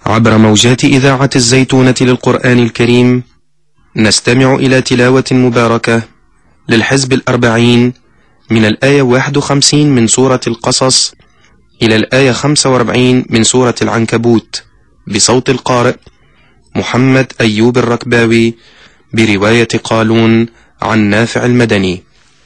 عبر موجات إذاعة الزيتونة للقرآن الكريم نستمع إلى تلاوة مباركة للحزب 40 من الآية 51 من سورة القصص إلى الآية 45 من سورة العنكبوت بصوت القارئ محمد أيوب الركباوي برواية قالون عن نافع المدني.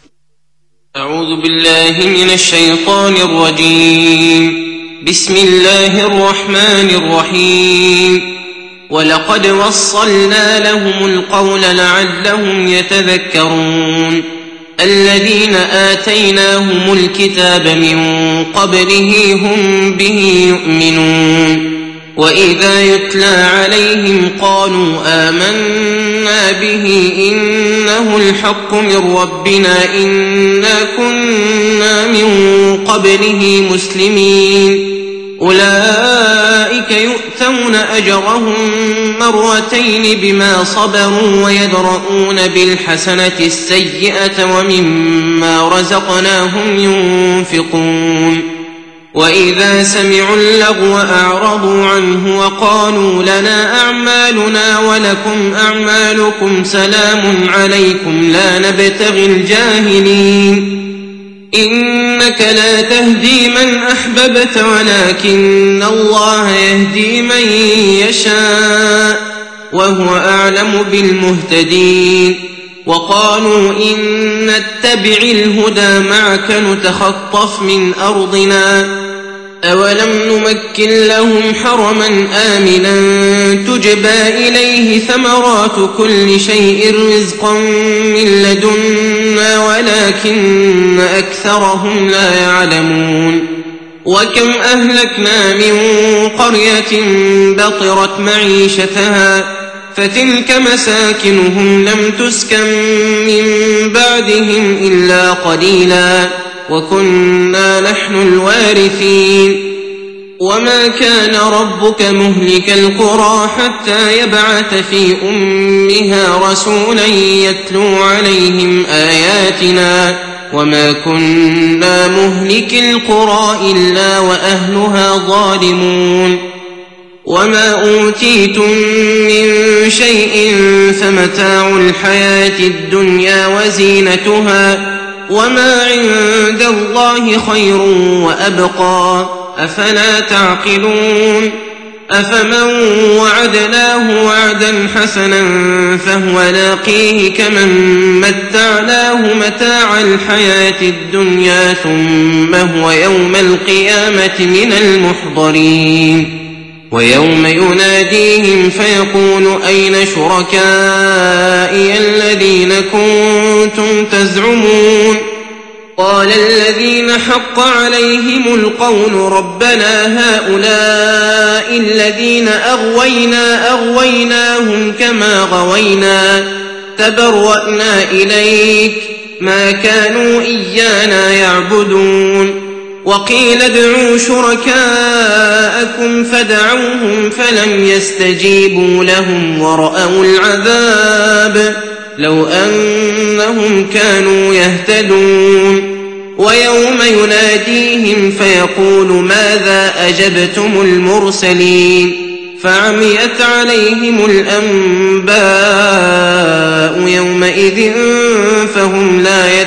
أعوذ بالله من الشيطان الرجيم. بسم الله الرحمن الرحيم. ولقد وصلنا لهم القول لعلهم يتذكرون. الذين آتيناهم الكتاب من قبله هم به يؤمنون. وإذا يتلى عليهم قالوا آمنا به إنه الحق من ربنا إنا كنا من قبله مسلمين. أولئك يؤتون أجرهم مرتين بما صبروا ويدرؤون بالحسنة السيئة ومما رزقناهم ينفقون. وإذا سمعوا اللغو أعرضوا عنه وقالوا لنا أعمالنا ولكم أعمالكم سلام عليكم لا نبتغي الجاهلين. إنك لا تهدي من أحببت ولكن الله يهدي من يشاء وهو أعلم بالمهتدين. وقالوا إن نتبع الهدى معك نتخطف من أرضنا أولم نمكن لهم حرما آمنا تجبى إليه ثمرات كل شيء رزقا من لدنا ولكن أكثرهم لا يعلمون. وكم أهلكنا من قرية بطرت معيشتها فتلك مساكنهم لم تسكن من بعدهم إلا قليلا وكنا نحن الوارثين. وما كان ربك مهلك القرى حتى يبعث في أمها رسولا يتلو عليهم آياتنا وما كنا مهلك القرى إلا وأهلها ظالمون. وما أوتيتم من شيء فمتاع الحياة الدنيا وزينتها وما عند الله خير وأبقى أفلا تعقلون. أفمن وعدناه وعدا حسنا فهو لاقيه كمن متعناه متاع الحياة الدنيا ثم هو يوم القيامة من المحضرين. ويوم يناديهم فيقول أين شركائي الذين كنتم تزعمون. قال الذين حق عليهم القول ربنا هؤلاء الذين أغويناهم كما غوينا تبرأنا إليك ما كانوا إيانا يعبدون. وقيل ادعوا شركاءكم فدعوهم فلم يستجيبوا لهم ورأوا العذاب لو أنهم كانوا يهتدون. ويوم يناديهم فيقول ماذا أجبتم المرسلين فعميت عليهم الأنباء يومئذ فهم لا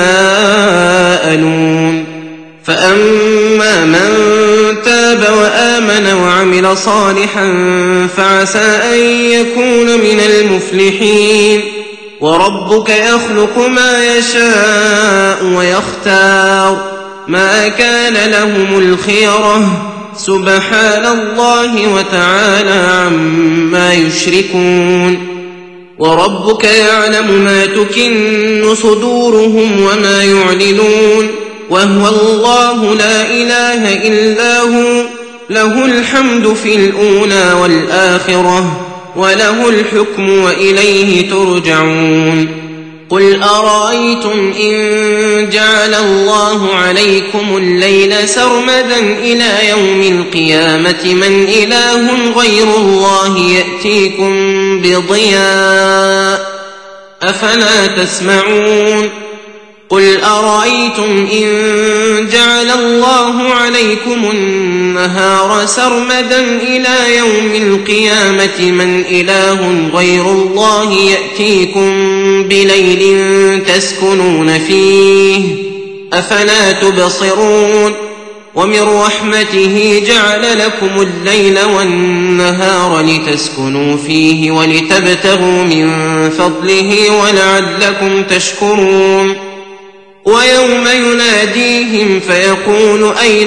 يتساءلون. فأما من تاب وآمن وعمل صالحا فعسى أن يكون من المفلحين. وربك يخلق ما يشاء ويختار ما كان لهم الخيرة سبحان الله وتعالى عما يشركون. وربك يعلم ما تكن صدورهم وما يعلنون وهو الله لا إله إلا هو له الحمد في الأولى والآخرة وله الحكم وإليه ترجعون. قل أرأيتم إن جعل الله عليكم الليل سرمدا إلى يوم القيامة من إله غير الله يأتيكم بضياء أفلا تسمعون. قل أرأيتم إن جعل الله عليكم النهار سرمدا إلى يوم القيامة من إله غير الله يأتيكم بليل تسكنون فيه أفلا تبصرون ومن رحمته جعل لكم الليل والنهار لتسكنوا فيه ولتبتغوا من فضله ولعلكم تشكرون ويوم يناديهم فيقول أين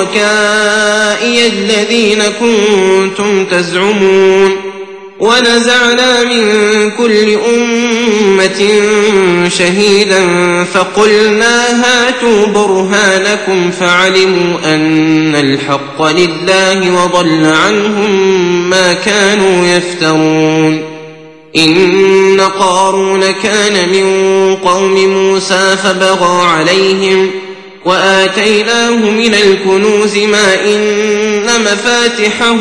شركائي الذين كنتم تزعمون ونزعنا من كل أمة شهيدا فقلنا هاتوا برهانكم فعلموا أن الحق لله وضل عنهم ما كانوا يفترون إن قارون كان من قوم موسى فبغى عليهم وآتيناه من الكنوز ما إن مفاتحه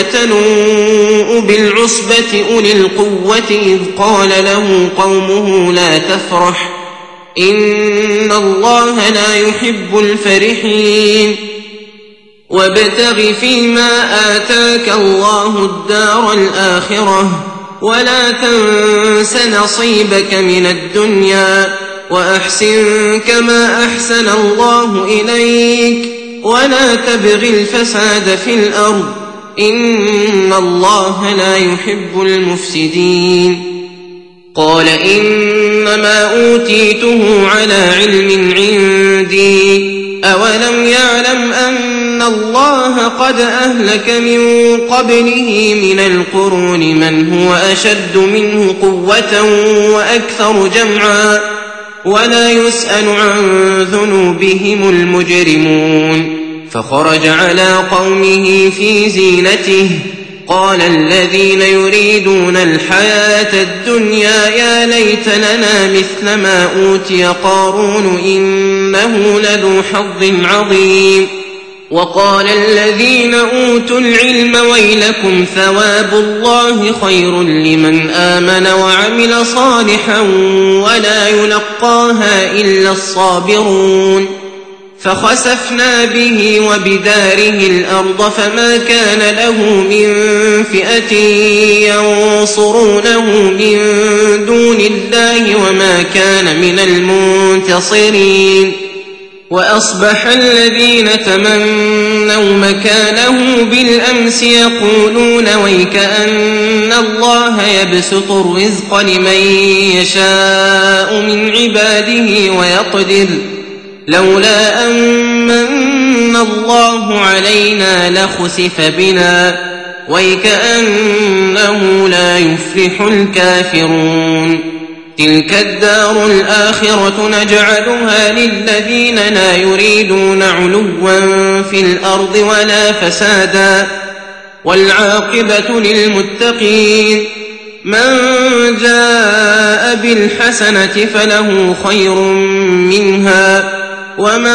لتنوء بالعصبة أولي القوة إذ قال له قومه لا تفرح إن الله لا يحب الفرحين وابتغ فيما آتاك الله الدار الآخرة ولا تنس نصيبك من الدنيا وأحسن كما أحسن الله إليك ولا تبغ الفساد في الأرض إن الله لا يحب المفسدين قال إنما أوتيته على علم عندي أولم يعلم أن الله قد أهلك من قبله من القرون من هو أشد منه قوة وأكثر جمعا ولا يسأل عن ذنوبهم المجرمون فخرج على قومه في زينته قال الذين يريدون الحياة الدنيا يا ليت لنا مثل ما أوتي قارون إنه لذو حظ عظيم وقال الذين أوتوا العلم ويلكم ثواب الله خير لمن آمن وعمل صالحا ولا يلقاها إلا الصابرون فخسفنا به وبداره الأرض فما كان له من فئة ينصرونه من دون الله وما كان من المنتصرين وأصبح الذين تمنوا مكانه بالأمس يقولون ويكأن الله يبسط الرزق لمن يشاء من عباده ويقدر لولا أمن الله علينا لخسف بنا ويكأنه لا يفلح الكافرون تلك الدار الآخرة نجعلها للذين لا يريدون علوا في الأرض ولا فسادا والعاقبة للمتقين من جاء بالحسنة فله خير منها ومن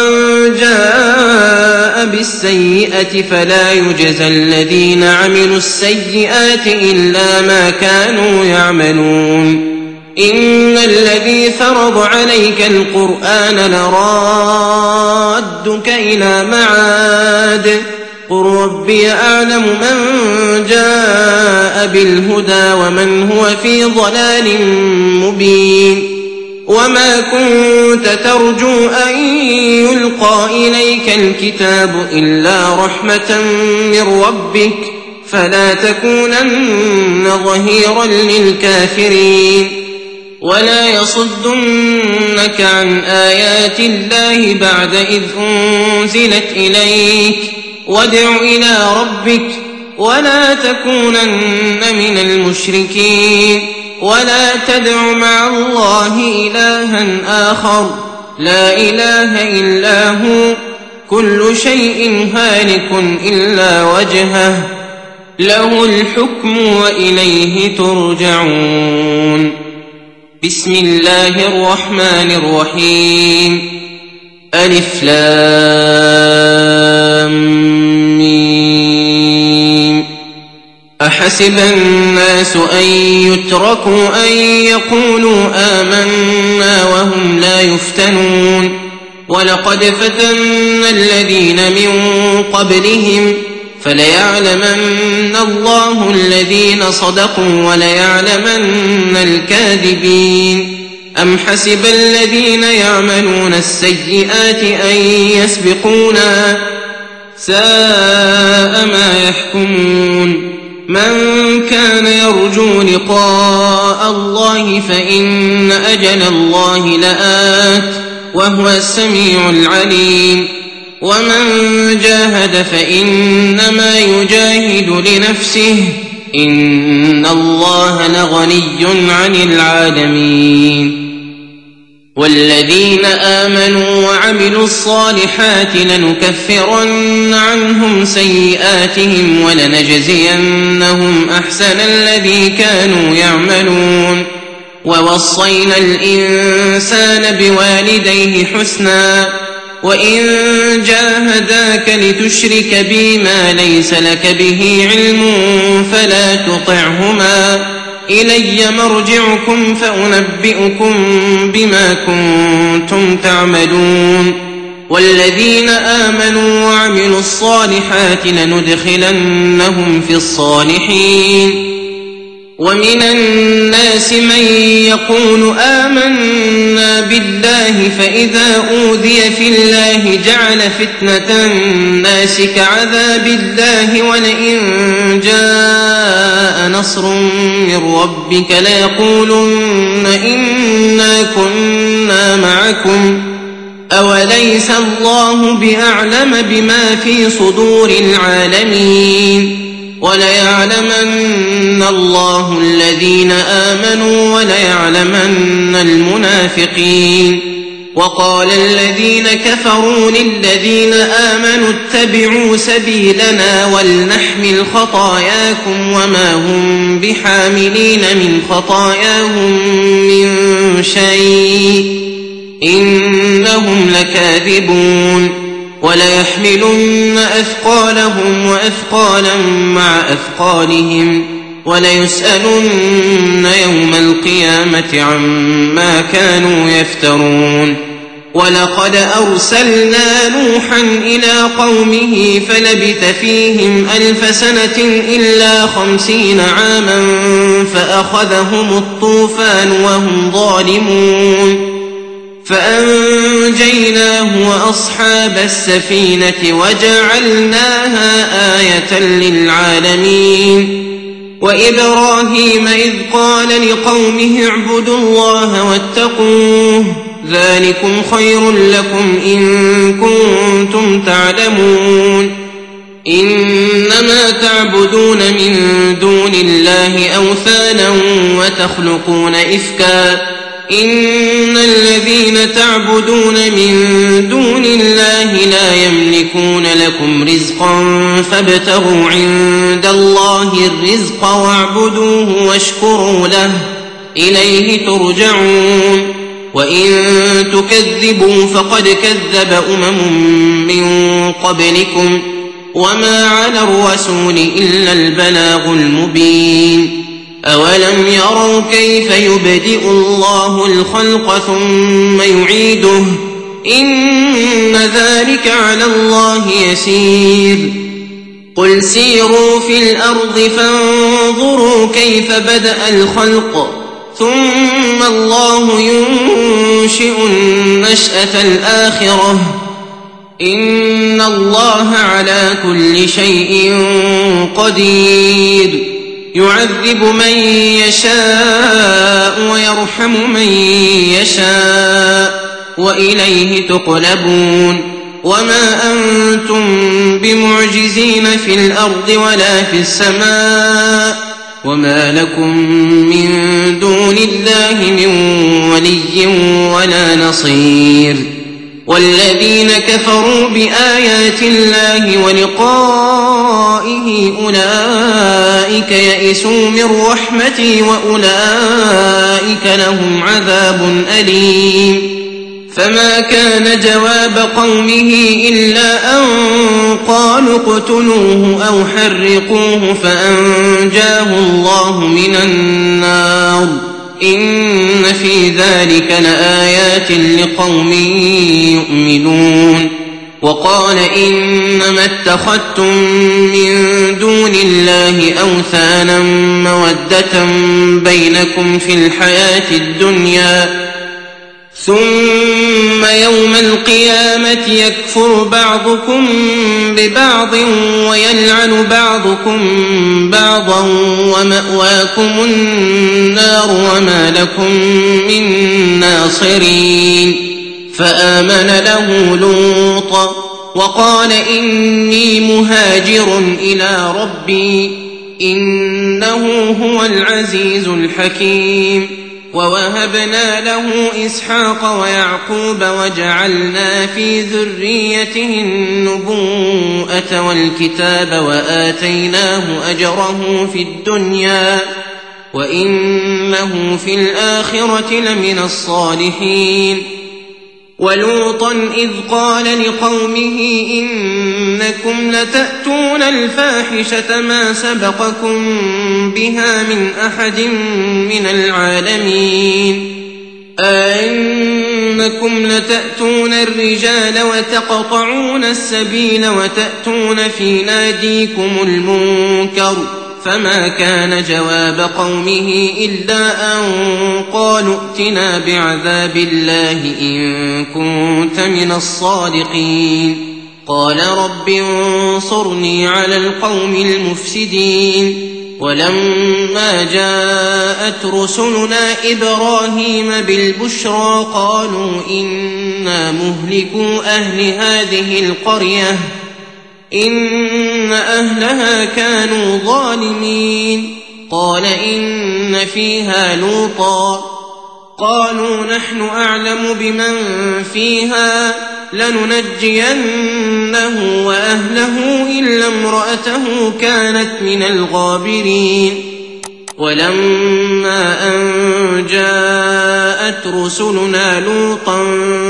جاء بالسيئة فلا يجزى الذين عملوا السيئات إلا ما كانوا يعملون إن الذي فرض عليك القرآن لرادك إلى معاد قل ربي أعلم من جاء بالهدى ومن هو في ضلال مبين وما كنت ترجو أن يلقى إليك الكتاب إلا رحمة من ربك فلا تكونن ظهيرا للكافرين ولا يصدنك عن آيات الله بعد إذ أنزلت إليك وادع إلى ربك ولا تكونن من المشركين ولا تدع مع الله إلها آخر لا إله إلا هو كل شيء هالك إلا وجهه له الحكم وإليه ترجعون بسم الله الرحمن الرحيم ألف لام ميم أحسب الناس أن يتركوا أن يقولوا آمنا وهم لا يفتنون ولقد فتنا الذين من قبلهم فليعلمن الله الذين صدقوا وليعلمن الكاذبين أم حسب الذين يعملون السيئات أن يسبقونا ساء ما يحكمون من كان يرجو لقاء الله فإن أجل الله لآت وهو السميع العليم ومن جاهد فإنما يجاهد لنفسه إن الله لغني عن العالمين والذين آمنوا وعملوا الصالحات لنكفرن عنهم سيئاتهم ولنجزينهم أحسن الذي كانوا يعملون ووصينا الإنسان بوالديه حسنا وإن جاهداك لتشرك بي ما ليس لك به علم فلا تطعهما إلي مرجعكم فأنبئكم بما كنتم تعملون والذين آمنوا وعملوا الصالحات لندخلنهم في الصالحين ومن الناس من يقول آمنا بالله فإذا أوذي في الله جعل فتنة الناس كعذاب الله ولئن جاء نصر من ربك ليقولن إنا كنا معكم أوليس الله بأعلم بما في صدور العالمين وليعلمن الله الذين آمنوا وليعلمن المنافقين وقال الذين كفروا للذين آمنوا اتبعوا سبيلنا ولنحمل خطاياكم وما هم بحاملين من خطاياهم من شيء إنهم لكاذبون وليحملن أثقالهم وأثقالا مع أثقالهم وليسألن يوم القيامة عما كانوا يفترون ولقد أرسلنا نوحا إلى قومه فلبث فيهم 1000 سنة إلا 50 عاما فأخذهم الطوفان وهم ظالمون فأنجيناه وأصحاب السفينة وجعلناها آية للعالمين وإبراهيم إذ قال لقومه اعبدوا الله واتقوه ذلكم خير لكم إن كنتم تعلمون إنما تعبدون من دون الله أوثانا وتخلقون إفكا إن الذين تعبدون من دون الله لا يملكون لكم رزقا فابتغوا عند الله الرزق واعبدوه واشكروا له إليه ترجعون وإن تكذبوا فقد كذب من قبلكم وما على الرسول إلا البلاغ المبين أولم يروا كيف يبدئ الله الخلق ثم يعيده إن ذلك على الله يسير قل سيروا في الأرض فانظروا كيف بدأ الخلق ثم الله ينشئ النشأة الآخرة إن الله على كل شيء قدير يعذب من يشاء ويرحم من يشاء وإليه تقلبون وما أنتم بمعجزين في الأرض ولا في السماء وما لكم من دون الله من ولي ولا نصير والذين كفروا بآيات الله ولقائه أولئك يئسوا من رحمتي وأولئك لهم عذاب أليم فما كان جواب قومه إلا أن قالوا اقتلوه أو حرقوه فأنجاه الله من النار إن في ذلك لآيات لقوم يؤمنون. وقال إنما اتخذتم من دون الله أوثانا مودة بينكم في الحياة الدنيا ثم يوم القيامة يكفر بعضكم ببعض ويلعن بعضكم بعضا ومأواكم النار وما لكم من ناصرين. فآمن له لوط وقال إني مهاجر إلى ربي إنه هو العزيز الحكيم. ووهبنا له إسحاق ويعقوب وجعلنا في ذريته النبوءة والكتاب وآتيناه أجره في الدنيا وإنه في الآخرة لمن الصالحين. ولوطا إذ قال لقومه إنكم لتأتون الفاحشة ما سبقكم بها من أحد من العالمين أئنكم لتأتون الرجال وتقطعون السبيل وتأتون في ناديكم المنكر. فما كان جواب قومه إلا أن قالوا ائتنا بعذاب الله إن كنت من الصادقين. قال رب انصرني على القوم المفسدين. ولما جاءت رسلنا إبراهيم بالبشرى قالوا إنا مهلكو أهل هذه القرية إن أهلها كانوا ظالمين. قال إن فيها لوطا قالوا نحن أعلم بمن فيها لننجينه وأهله إلا امرأته كانت من الغابرين. ولما أن جاءت رسلنا لوطا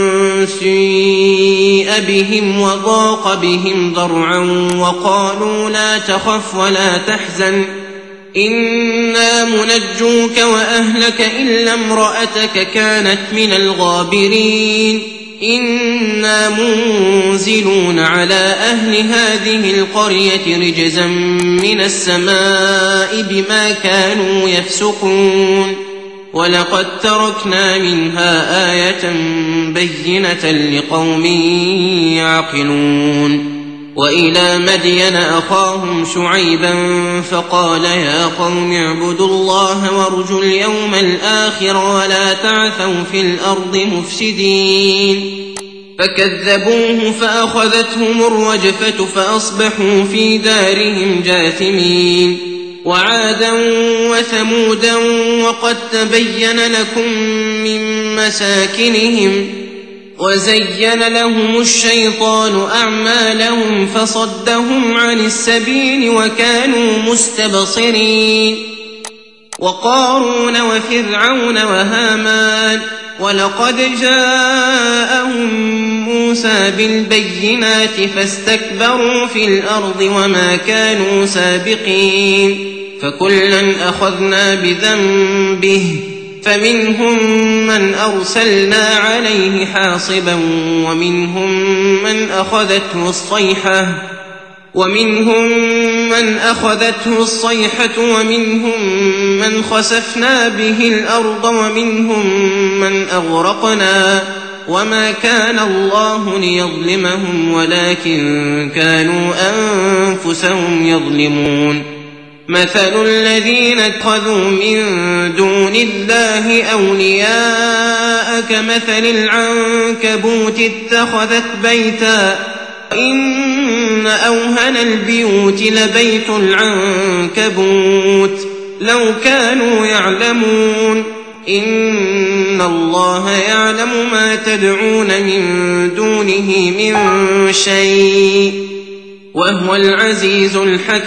سيء بهم وضاق بهم ذرعا وقالوا لا تخف ولا تحزن إنا منجوك وأهلك إلا امرأتك كانت من الغابرين إنا منزلون على أهل هذه القرية رجزا من السماء بما كانوا يفسقون. ولقد تركنا منها آية بينة لقوم يعقلون. وإلى مدين أخاهم شعيبا فقال يا قوم اعبدوا الله وارجوا اليوم الآخر ولا تعثوا في الأرض مفسدين. فكذبوه فأخذتهم الرجفة فأصبحوا في دارهم جاثمين. وعادا وثمودا وقد تبين لكم من مساكنهم وزين لهم الشيطان أعمالهم فصدهم عن السبيل وكانوا مستبصرين. وقارون وفرعون وهامان ولقد جاءهم موسى بالبينات فاستكبروا في الأرض وما كانوا سابقين. فكلا أخذنا بذنبه فمنهم من أرسلنا عليه حاصبا ومنهم من أخذته الصيحة ومنهم من خسفنا به الأرض ومنهم من أغرقنا وما كان الله ليظلمهم ولكن كانوا أنفسهم يظلمون. مثل الذين اتخذوا من دون الله أولياء كمثل العنكبوت اتخذت بيتا إن أوهن البيوت لبيت العنكبوت لو كانوا يعلمون إن الله يعلم ما تدعون من دونه من شيء وهو العزيز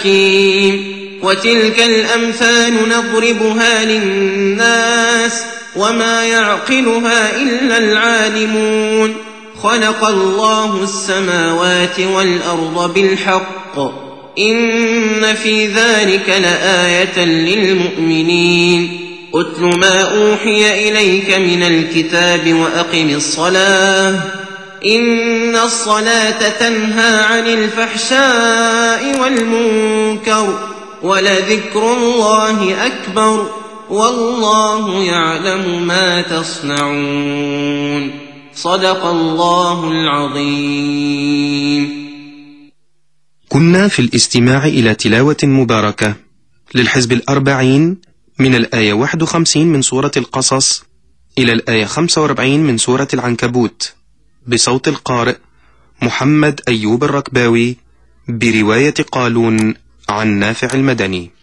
الحكيم. وتلك الأمثال نضربها للناس وما يعقلها إلا العالمون خلق الله السماوات والأرض بالحق إن في ذلك لآية للمؤمنين أتل ما أوحي إليك من الكتاب وأقم الصلاة إن الصلاة تنهى عن الفحشاء والمنكر ولذكر الله أكبر والله يعلم ما تصنعون صدق الله العظيم. كنا في الاستماع إلى تلاوة مباركة للحزب 40 من الآية 51 من سورة القصص إلى الآية 45 من سورة العنكبوت بصوت القارئ محمد أيوب الركباوي برواية قالون عن نافع المدني.